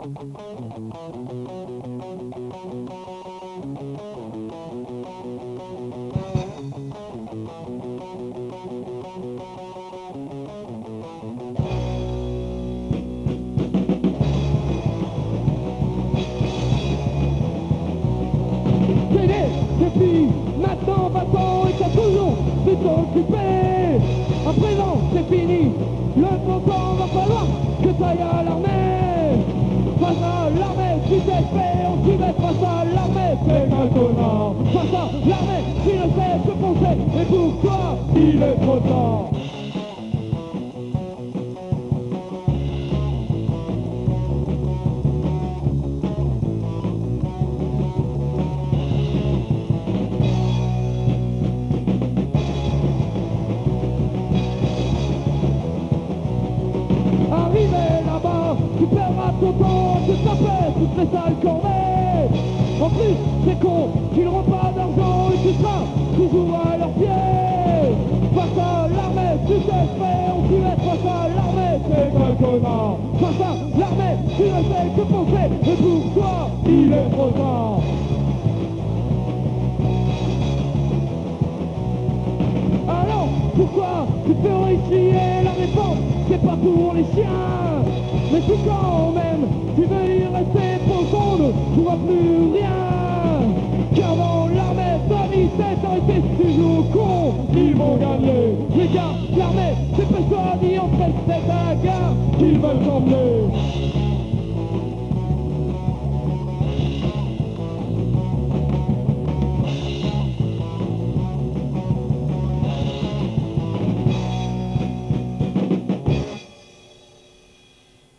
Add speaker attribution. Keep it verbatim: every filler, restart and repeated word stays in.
Speaker 1: Depuis maintenant vingt ans et t'as toujours pu t'occuper. À présent c'est fini, le bon temps va falloir que t'ailles à l'armée. Face à l'armée, tu t'es fait, on s'y met face à l'armée, c'est maintenant. Face à l'armée, tu ne sais que penser, et pour toi, il est trop tard. Tu perdras ton temps, tu t'appelles toutes les sales corvées. En plus, c'est con, qu'ils n'auront pas d'argent et tu seras toujours à leurs pieds. Face à l'armée, tu t'es fait, on t'y met face à l'armée, c'est quel connard. Face à l'armée, tu ne sais que penser, et pour toi, il est trop tard. Alors, pourquoi tu peux réussir la réponse, c'est pas pour les chiens. Mais si quand même tu veux y rester profonde, tu vois plus rien. Car dans l'armée, ta vie s'est arrêtée, si tu joues au con, ils vont gagner. Les gars, l'armée, c'est persuadé en fait, c'est la gare qu'ils veulent t'emmener.